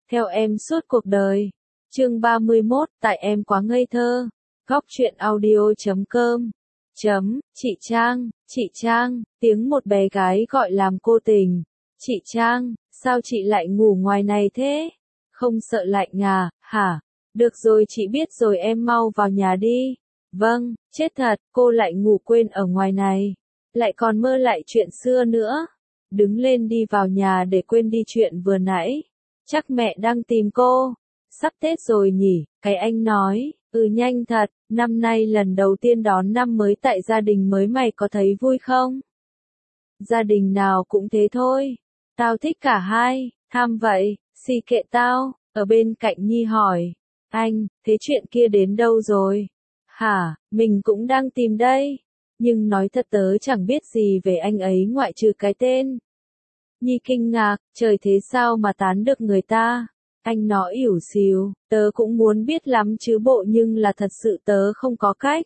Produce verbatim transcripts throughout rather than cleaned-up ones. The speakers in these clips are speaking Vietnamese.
theo em suốt cuộc đời. Chương ba mươi mốt, tại em quá ngây thơ. Góc truyện audio chấm com. Chấm, chị Trang, chị Trang, tiếng một bé gái gọi làm cô tình. Chị Trang, sao chị lại ngủ ngoài này thế? Không sợ lạnh à, hả? Được rồi, chị biết rồi, em mau vào nhà đi. Vâng, chết thật, cô lại ngủ quên ở ngoài này. Lại còn mơ lại chuyện xưa nữa. Đứng lên đi vào nhà để quên đi chuyện vừa nãy. Chắc mẹ đang tìm cô. Sắp Tết rồi nhỉ, cái anh nói. Ừ, nhanh thật, năm nay lần đầu tiên đón năm mới tại gia đình mới, mày có thấy vui không? Gia đình nào cũng thế thôi. Tao thích cả hai, tham vậy, xì kệ tao. Ở bên cạnh Nhi hỏi. Anh, thế chuyện kia đến đâu rồi? Hả, mình cũng đang tìm đây. Nhưng nói thật tớ chẳng biết gì về anh ấy ngoại trừ cái tên. Nhi kinh ngạc, trời thế sao mà tán được người ta? Anh nói ỉu xìu, tớ cũng muốn biết lắm chứ bộ, nhưng là thật sự tớ không có cách.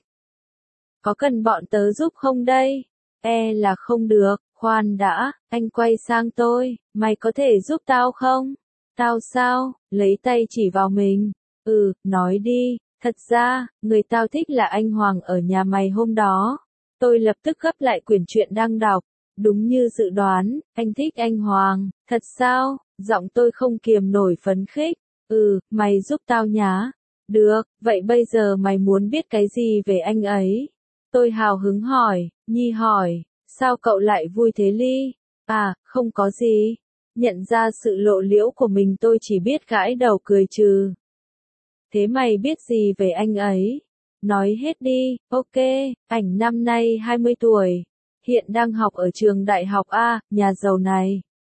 Có cần bọn tớ giúp không đây? E là không được, khoan đã, anh quay sang tôi, mày có thể giúp tao không? Tao sao? Lấy tay chỉ vào mình. Ừ, nói đi, thật ra, người tao thích là anh Hoàng ở nhà mày hôm đó. Tôi lập tức gấp lại quyển truyện đang đọc. Đúng như dự đoán, anh thích anh Hoàng, thật sao? Giọng tôi không kiềm nổi phấn khích. Ừ, mày giúp tao nhá. Được, vậy bây giờ mày muốn biết cái gì về anh ấy? Tôi hào hứng hỏi. Nhi hỏi, sao cậu lại vui thế Ly? À, không có gì. Nhận ra sự lộ liễu của mình, tôi chỉ biết gãi đầu cười trừ. Thế mày biết gì về anh ấy? Nói hết đi. Ok, ảnh năm nay hai mươi tuổi. Hiện đang học ở trường đại học A, nhà giàu này.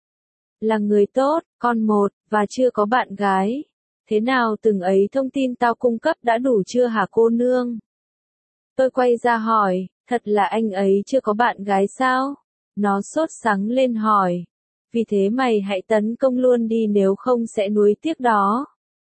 Là người tốt, con một, và chưa có bạn gái. Thế nào, từng ấy thông tin tao cung cấp đã đủ chưa hả cô nương? Tôi quay ra hỏi, thật là anh ấy chưa có bạn gái sao? Nó sốt sắng lên hỏi. Vì thế mày hãy tấn công luôn đi, nếu không sẽ nuối tiếc đó.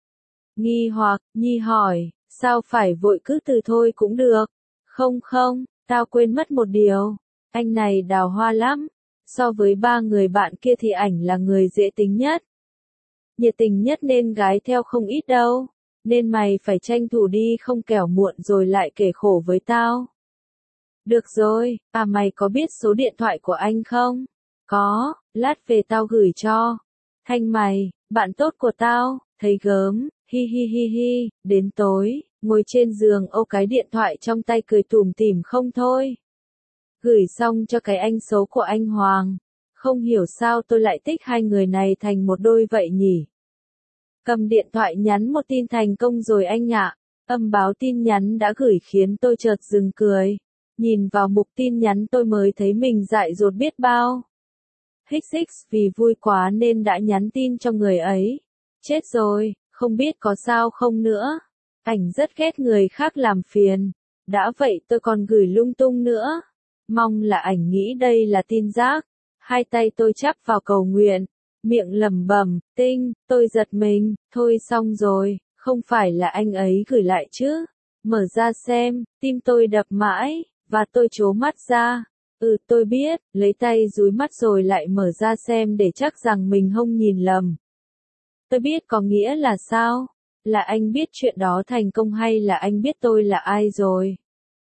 Nghi hoặc, Nhi hỏi, sao phải vội, cứ từ thôi cũng được. Không không, tao quên mất một điều. Anh này đào hoa lắm. So với ba người bạn kia thì ảnh là người dễ tính nhất. Nhiệt tình nhất nên gái theo không ít đâu. Nên mày phải tranh thủ đi, không kẻo muộn rồi lại kể khổ với tao. Được rồi, à mày có biết số điện thoại của anh không? Có, lát về tao gửi cho. Thanh mày, bạn tốt của tao, thấy gớm, hi hi hi hi, đến tối, ngồi trên giường ôm cái điện thoại trong tay cười tủm tỉm không thôi. Gửi xong cho cái anh xấu của anh Hoàng. Không hiểu sao tôi lại thích hai người này thành một đôi vậy nhỉ. Cầm điện thoại nhắn một tin thành công rồi anh ạ. Âm báo tin nhắn đã gửi khiến tôi chợt dừng cười. Nhìn vào mục tin nhắn tôi mới thấy mình dại dột biết bao. Hích hích, vì vui quá nên đã nhắn tin cho người ấy. Chết rồi, không biết có sao không nữa. Ảnh rất ghét người khác làm phiền. Đã vậy tôi còn gửi lung tung nữa. Mong là ảnh nghĩ đây là tin rác. Hai tay tôi chắp vào cầu nguyện. Miệng lẩm bẩm, tinh, tôi giật mình, thôi xong rồi, không phải là anh ấy gửi lại chứ. Mở ra xem, tim tôi đập mãi, và tôi trố mắt ra. Ừ, tôi biết, lấy tay dúi mắt rồi lại mở ra xem để chắc rằng mình không nhìn lầm. Tôi biết có nghĩa là sao? Là anh biết chuyện đó thành công hay là anh biết tôi là ai rồi?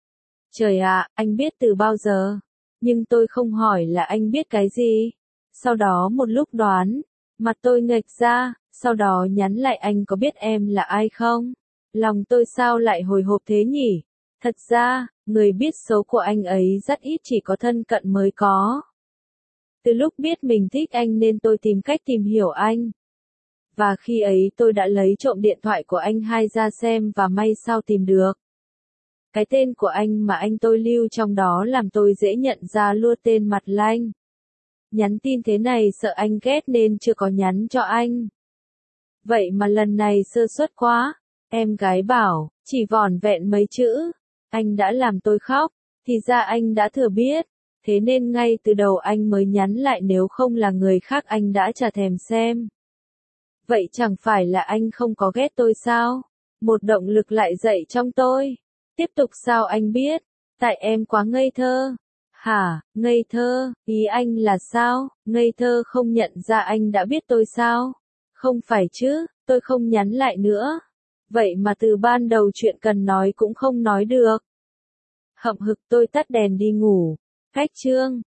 Trời ạ, anh biết từ bao giờ? Nhưng tôi không hỏi là anh biết cái gì. Sau đó một lúc đoán, mặt tôi nghệch ra, sau đó nhắn lại, anh có biết em là ai không? Lòng tôi sao lại hồi hộp thế nhỉ? Thật ra, người biết xấu của anh ấy rất ít, chỉ có thân cận mới có. Từ lúc biết mình thích anh nên tôi tìm cách tìm hiểu anh. Và khi ấy tôi đã lấy trộm điện thoại của anh hai ra xem và may sao tìm được. Cái tên của anh mà anh tôi lưu trong đó làm tôi dễ nhận ra luôn, tên Mặt Lanh. Nhắn tin thế này sợ anh ghét nên chưa có nhắn cho anh. Vậy mà lần này sơ suất quá. Em gái bảo, chỉ vỏn vẹn mấy chữ. Anh đã làm tôi khóc. Thì ra anh đã thừa biết. Thế nên ngay từ đầu anh mới nhắn lại, nếu không là người khác anh đã chả thèm xem. Vậy chẳng phải là anh không có ghét tôi sao? Một động lực lại dậy trong tôi. Tiếp tục sao anh biết? Tại em quá ngây thơ. Hả, ngây thơ, ý anh là sao? Ngây thơ không nhận ra anh đã biết tôi sao? Không phải chứ, tôi không nhắn lại nữa. Vậy mà từ ban đầu chuyện cần nói cũng không nói được. Hậm hực tôi tắt đèn đi ngủ. Khách trương.